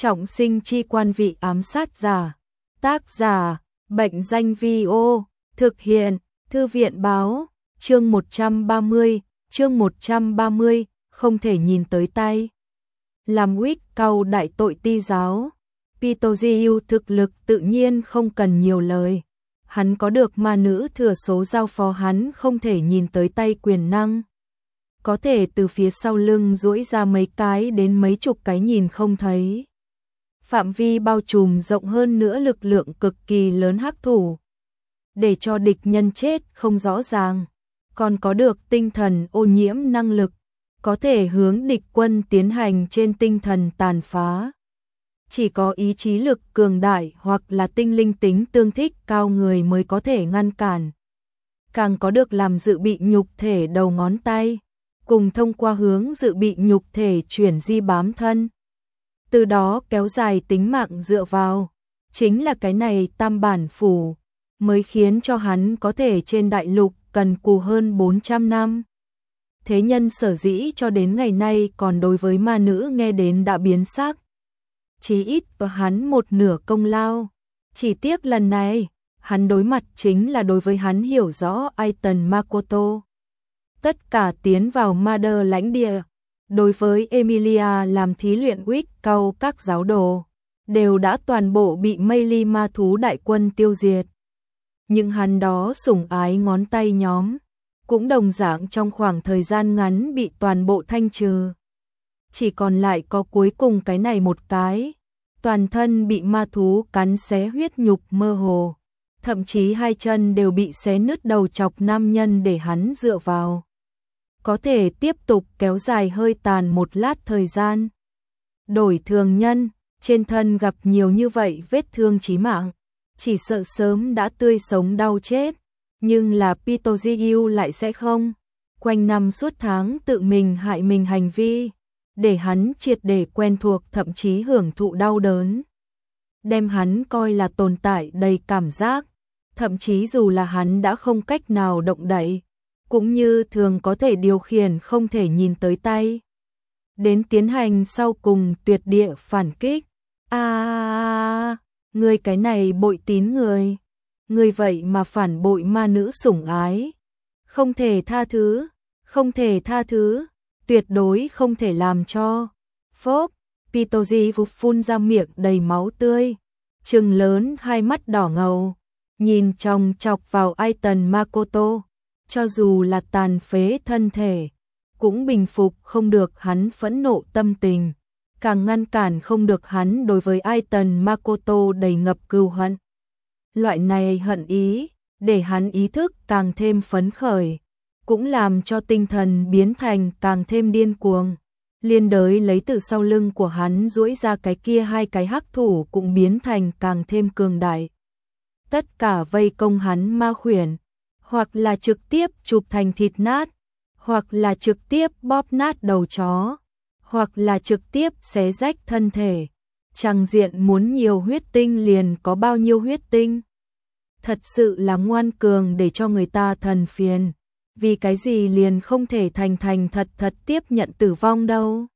Trọng sinh chi quan vị ám sát giả. Tác giả, Bệnh danh Vi-ô. Thực hiện, Thư viện báo. Chương 130, không thể nhìn tới tay. Làm Wick Cao đại tội ti giáo. Pitoziu thực lực tự nhiên không cần nhiều lời. Hắn có được ma nữ thừa số giao phó hắn không thể nhìn tới tay quyền năng. Có thể từ phía sau lưng duỗi ra mấy cái đến mấy chục cái nhìn không thấy. Phạm vi bao trùm rộng hơn nữa lực lượng cực kỳ lớn hắc thủ. Để cho địch nhân chết không rõ ràng. Còn có được tinh thần ô nhiễm năng lực. Có thể hướng địch quân tiến hành trên tinh thần tàn phá. Chỉ có ý chí lực cường đại hoặc là tinh linh tính tương thích cao người mới có thể ngăn cản. Càng có được làm dự bị nhục thể đầu ngón tay, cùng thông qua hướng dự bị nhục thể chuyển di bám thân. Từ đó kéo dài tính mạng dựa vào. Chính là cái này tam bản phủ, mới khiến cho hắn có thể trên đại lục cần cù hơn 400 năm. Thế nhân sở dĩ cho đến ngày nay còn đối với ma nữ nghe đến đã biến sắc. Chí ít và hắn một nửa công lao. Chỉ tiếc lần này, hắn đối mặt chính là đối với hắn hiểu rõ Aiton Makoto. Tất cả tiến vào Mother lãnh địa. Đối với Emilia làm thí luyện Wick Cao các giáo đồ, đều đã toàn bộ bị Meili ma thú đại quân tiêu diệt. Nhưng hắn đó sủng ái ngón tay nhóm, cũng đồng dạng trong khoảng thời gian ngắn bị toàn bộ thanh trừ. Chỉ còn lại có cuối cùng cái này một cái, toàn thân bị ma thú cắn xé huyết nhục mơ hồ, thậm chí hai chân đều bị xé nứt đầu chọc nam nhân để hắn dựa vào. Có thể tiếp tục kéo dài hơi tàn một lát thời gian. Đổi thường nhân, trên thân gặp nhiều như vậy vết thương chí mạng, chỉ sợ sớm đã tươi sống đau chết. Nhưng là Pitoziu lại sẽ không. Quanh năm suốt tháng tự mình hại mình hành vi, để hắn triệt để quen thuộc thậm chí hưởng thụ đau đớn. Đem hắn coi là tồn tại đầy cảm giác, thậm chí dù là hắn đã không cách nào động đậy, cũng như thường có thể điều khiển không thể nhìn tới tay. Đến tiến hành sau cùng tuyệt địa phản kích. Người cái này bội tín người. Người vậy mà phản bội ma nữ sủng ái. Không thể tha thứ, không thể tha thứ, tuyệt đối không thể làm cho. Phốc, Pitoziu phun ra miệng đầy máu tươi, trừng lớn hai mắt đỏ ngầu, nhìn chòng chọc vào Aiton Makoto. Cho dù là tàn phế thân thể, cũng bình phục không được hắn phẫn nộ tâm tình, càng ngăn cản không được hắn đối với Aiton Makoto đầy ngập cừu hận. Loại này hận ý, để hắn ý thức càng thêm phấn khởi, cũng làm cho tinh thần biến thành càng thêm điên cuồng. Liên đới lấy từ sau lưng của hắn duỗi ra cái kia hai cái hắc thủ cũng biến thành càng thêm cường đại. Tất cả vây công hắn ma khuyển, hoặc là trực tiếp chụp thành thịt nát, hoặc là trực tiếp bóp nát đầu chó, hoặc là trực tiếp xé rách thân thể. Chẳng diện muốn nhiều huyết tinh liền có bao nhiêu huyết tinh. Thật sự là ngoan cường để cho người ta thần phiền. Vì cái gì liền không thể thành thật tiếp nhận tử vong đâu.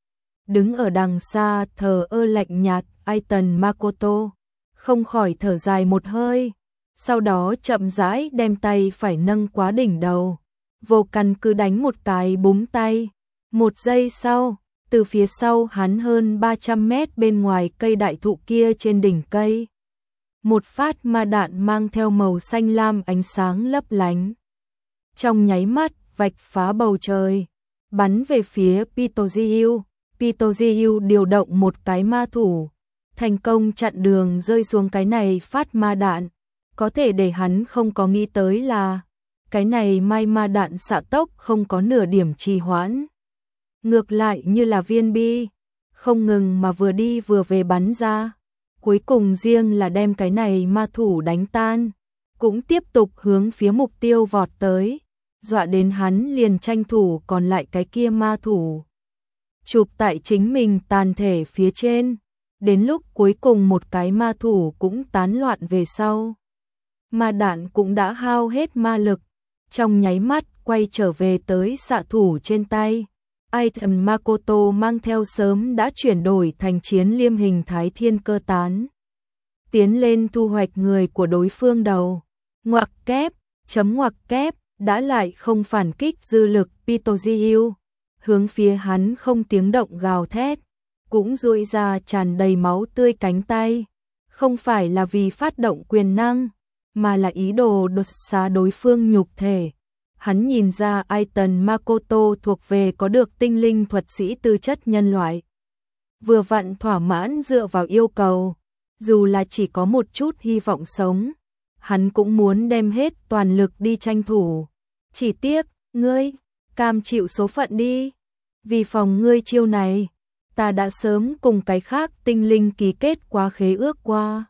Đứng ở đằng xa thờ ơ lạnh nhạt Aiton Makoto, không khỏi thở dài một hơi. Sau đó chậm rãi đem tay phải nâng quá đỉnh đầu. Vô căn cứ đánh một cái búng tay. Một giây sau, từ phía sau hắn hơn 300 mét bên ngoài cây đại thụ kia trên đỉnh cây. Một phát ma đạn mang theo màu xanh lam ánh sáng lấp lánh. Trong nháy mắt, vạch phá bầu trời, bắn về phía Pitoziu. Pitoziu điều động một cái ma thủ, thành công chặn đường rơi xuống cái này phát ma đạn. Có thể để hắn không có nghĩ tới là, cái này ma đạn xạ tốc không có nửa điểm trì hoãn. Ngược lại như là viên bi, không ngừng mà vừa đi vừa về bắn ra. Cuối cùng riêng là đem cái này ma thủ đánh tan, cũng tiếp tục hướng phía mục tiêu vọt tới, dọa đến hắn liền tranh thủ còn lại cái kia ma thủ. Chụp tại chính mình tàn thể phía trên, đến lúc cuối cùng một cái ma thủ cũng tán loạn về sau. Ma đạn cũng đã hao hết ma lực, trong nháy mắt quay trở về tới xạ thủ trên tay, Item Makoto mang theo sớm đã chuyển đổi thành chiến liêm hình thái thiên cơ tán. Tiến lên thu hoạch người của đối phương đầu. Ngoặc kép, chấm ngoặc kép, đã lại không phản kích dư lực Pitojiu. Hướng phía hắn không tiếng động gào thét, cũng duỗi ra tràn đầy máu tươi cánh tay. Không phải là vì phát động quyền năng, mà là ý đồ đột xá đối phương nhục thể. Hắn nhìn ra Aiton Makoto thuộc về có được tinh linh thuật sĩ tư chất nhân loại. Vừa vặn thỏa mãn dựa vào yêu cầu, dù là chỉ có một chút hy vọng sống, hắn cũng muốn đem hết toàn lực đi tranh thủ. Chỉ tiếc, ngươi, cam chịu số phận đi. Vì phòng ngươi chiêu này, ta đã sớm cùng cái khác tinh linh ký kết quá khế ước qua.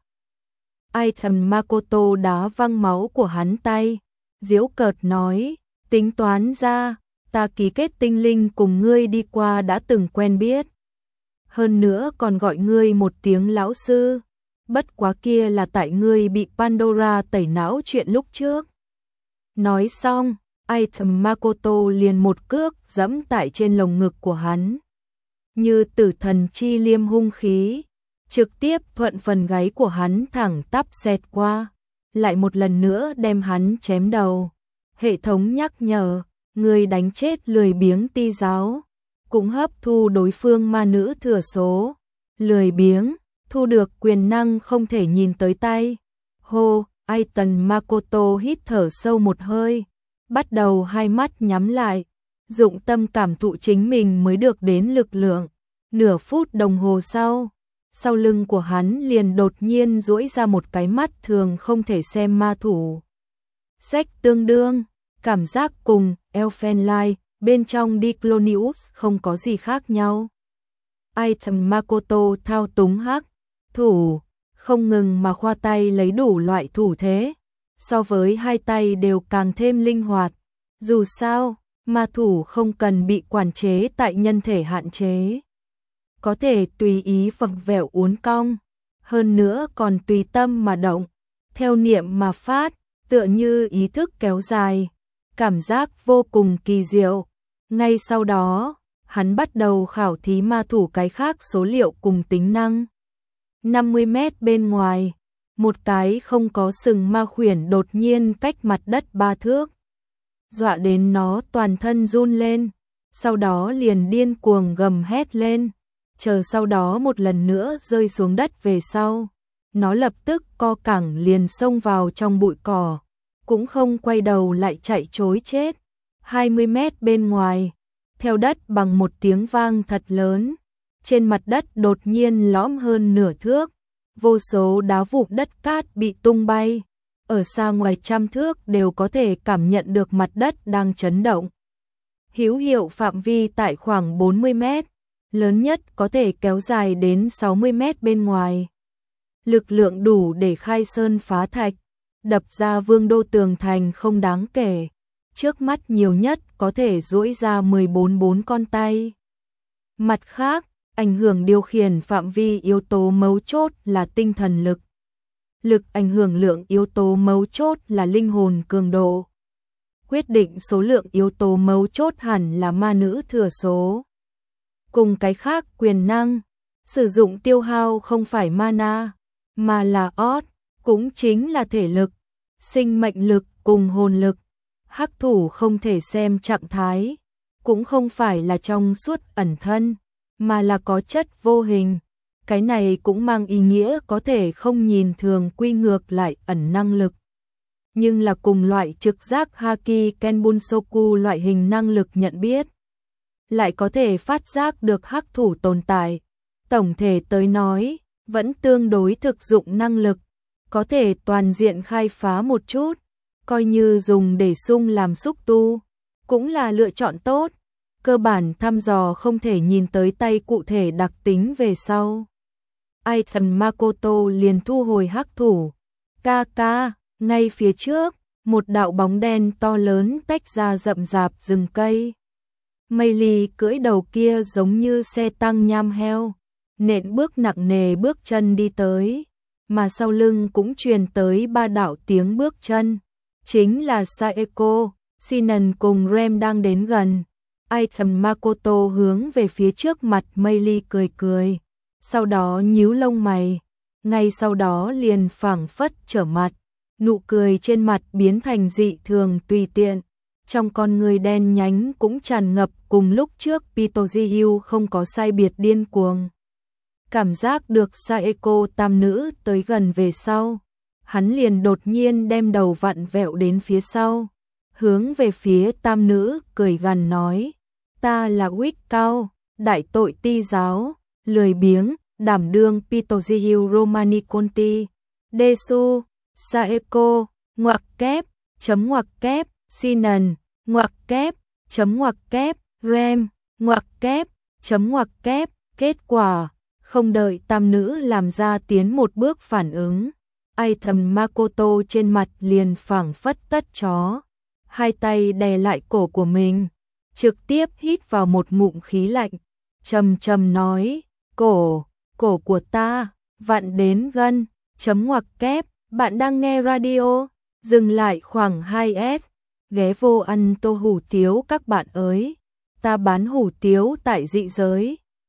Aiton Makoto đá văng máu của hắn tay, giễu cợt nói, tính toán ra, ta ký kết tinh linh cùng ngươi đi qua đã từng quen biết. Hơn nữa còn gọi ngươi một tiếng lão sư, bất quá kia là tại ngươi bị Pandora tẩy não chuyện lúc trước. Nói xong, Aiton Makoto liền một cước giẫm tại trên lồng ngực của hắn. Như tử thần chi liêm hung khí, trực tiếp thuận phần gáy của hắn thẳng tắp xẹt qua, lại một lần nữa đem hắn chém đầu. Hệ thống nhắc nhở, người đánh chết lười biếng ti giáo, cũng hấp thu đối phương ma nữ thừa số. Lười biếng, thu được quyền năng không thể nhìn tới tay. Hô, Aiton Makoto hít thở sâu một hơi, bắt đầu hai mắt nhắm lại, dụng tâm cảm thụ chính mình mới được đến lực lượng. Nửa phút đồng hồ sau lưng của hắn liền đột nhiên duỗi ra một cái mắt thường không thể xem ma thủ. Sách tương đương, cảm giác cùng Elfenlight bên trong Diclonius không có gì khác nhau. Aiton Makoto thao túng hắc thủ, không ngừng mà khoa tay lấy đủ loại thủ thế, so với hai tay đều càng thêm linh hoạt. Dù sao, ma thủ không cần bị quản chế tại nhân thể hạn chế, có thể tùy ý vặn vẹo uốn cong, hơn nữa còn tùy tâm mà động, theo niệm mà phát, tựa như ý thức kéo dài, cảm giác vô cùng kỳ diệu. Ngay sau đó, hắn bắt đầu khảo thí ma thủ cái khác số liệu cùng tính năng. 50 mét bên ngoài, một cái không có sừng ma khuyển đột nhiên cách mặt đất 3 thước, dọa đến nó toàn thân run lên, sau đó liền điên cuồng gầm hét lên. Chờ sau đó một lần nữa rơi xuống đất về sau, nó lập tức co cẳng liền xông vào trong bụi cỏ, cũng không quay đầu lại chạy trối chết. 20 mét bên ngoài, theo đất bằng một tiếng vang thật lớn, trên mặt đất đột nhiên lõm hơn nửa thước, vô số đá vụn đất cát bị tung bay, ở xa ngoài trăm thước đều có thể cảm nhận được mặt đất đang chấn động. Hữu hiệu phạm vi tại khoảng 40 mét, lớn nhất có thể kéo dài đến 60 mét bên ngoài. Lực lượng đủ để khai sơn phá thạch, đập ra vương đô tường thành không đáng kể. Trước mắt nhiều nhất có thể duỗi ra 14 con tay. Mặt khác, ảnh hưởng điều khiển phạm vi yếu tố mấu chốt là tinh thần lực. Lực ảnh hưởng lượng yếu tố mấu chốt là linh hồn cường độ. Quyết định số lượng yếu tố mấu chốt hẳn là ma nữ thừa số. Cùng cái khác quyền năng, sử dụng tiêu hao không phải mana, mà là odd, cũng chính là thể lực, sinh mệnh lực cùng hồn lực. Hắc thủ không thể xem trạng thái, cũng không phải là trong suốt ẩn thân, mà là có chất vô hình. Cái này cũng mang ý nghĩa có thể không nhìn thường quy ngược lại ẩn năng lực. Nhưng là cùng loại trực giác Haki Kenbunsoku loại hình năng lực nhận biết, lại có thể phát giác được hắc thủ tồn tại. Tổng thể tới nói, vẫn tương đối thực dụng năng lực, có thể toàn diện khai phá một chút, coi như dùng để sung làm xúc tu, cũng là lựa chọn tốt. Cơ bản thăm dò không thể nhìn tới tay cụ thể đặc tính về sau. Aiton Makoto liền thu hồi hắc thủ. Ca, ngay phía trước, một đạo bóng đen to lớn tách ra rậm rạp rừng cây. Mây lì cưỡi đầu kia giống như xe tăng nham heo, nện bước nặng nề bước chân đi tới, mà sau lưng cũng truyền tới 3 đạo tiếng bước chân. Chính là Saeko, Sinan cùng Rem đang đến gần. Item Makoto hướng về phía trước mặt Meili cười cười, sau đó nhíu lông mày, ngay sau đó liền phảng phất trở mặt, nụ cười trên mặt biến thành dị thường tùy tiện, trong con người đen nhánh cũng tràn ngập cùng lúc trước Pitoji không có sai biệt điên cuồng. Cảm giác được Saeko tam nữ tới gần về sau, hắn liền đột nhiên đem đầu vặn vẹo đến phía sau, hướng về phía tam nữ cười gằn nói, ta là Wick Cao, đại tội ti giáo, lười biếng, đảm đương Pitoji Romani Conti, Desu, Saeko, ngoặc kép, chấm ngoặc kép, Sinan, ngoặc kép, chấm ngoặc kép, Rem, ngoặc kép, chấm ngoặc kép, kết quả, không đợi tam nữ làm ra tiến một bước phản ứng. Item Makoto trên mặt liền phảng phất tất chó, hai tay đè lại cổ của mình, trực tiếp hít vào một ngụm khí lạnh, trầm trầm nói, cổ của ta, vặn đến gân, chấm ngoặc kép, bạn đang nghe radio, dừng lại khoảng 2S, ghé vô ăn tô hủ tiếu các bạn ơi, ta bán hủ tiếu tại dị giới.